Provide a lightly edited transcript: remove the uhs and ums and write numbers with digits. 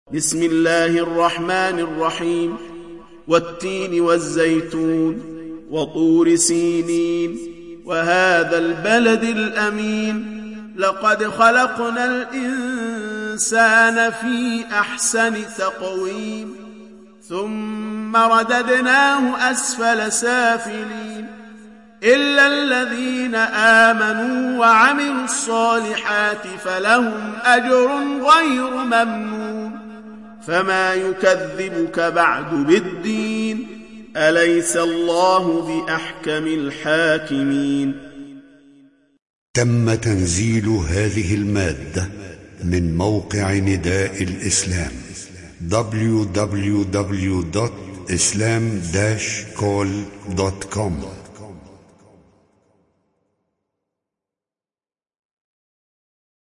بسم الله الرحمن الرحيم والتين والزيتون وطور سينين وهذا البلد الأمين لقد خلقنا الإنسان في أحسن تقويم ثم رددناه أسفل سافلين إلا الذين آمنوا وعملوا الصالحات فلهم أجر غير ممنون فما يكذبك بعد بالدين أليس الله بأحكم الحاكمين. تم تنزيل هذه المادة من موقع نداء الإسلام www.islam-call.com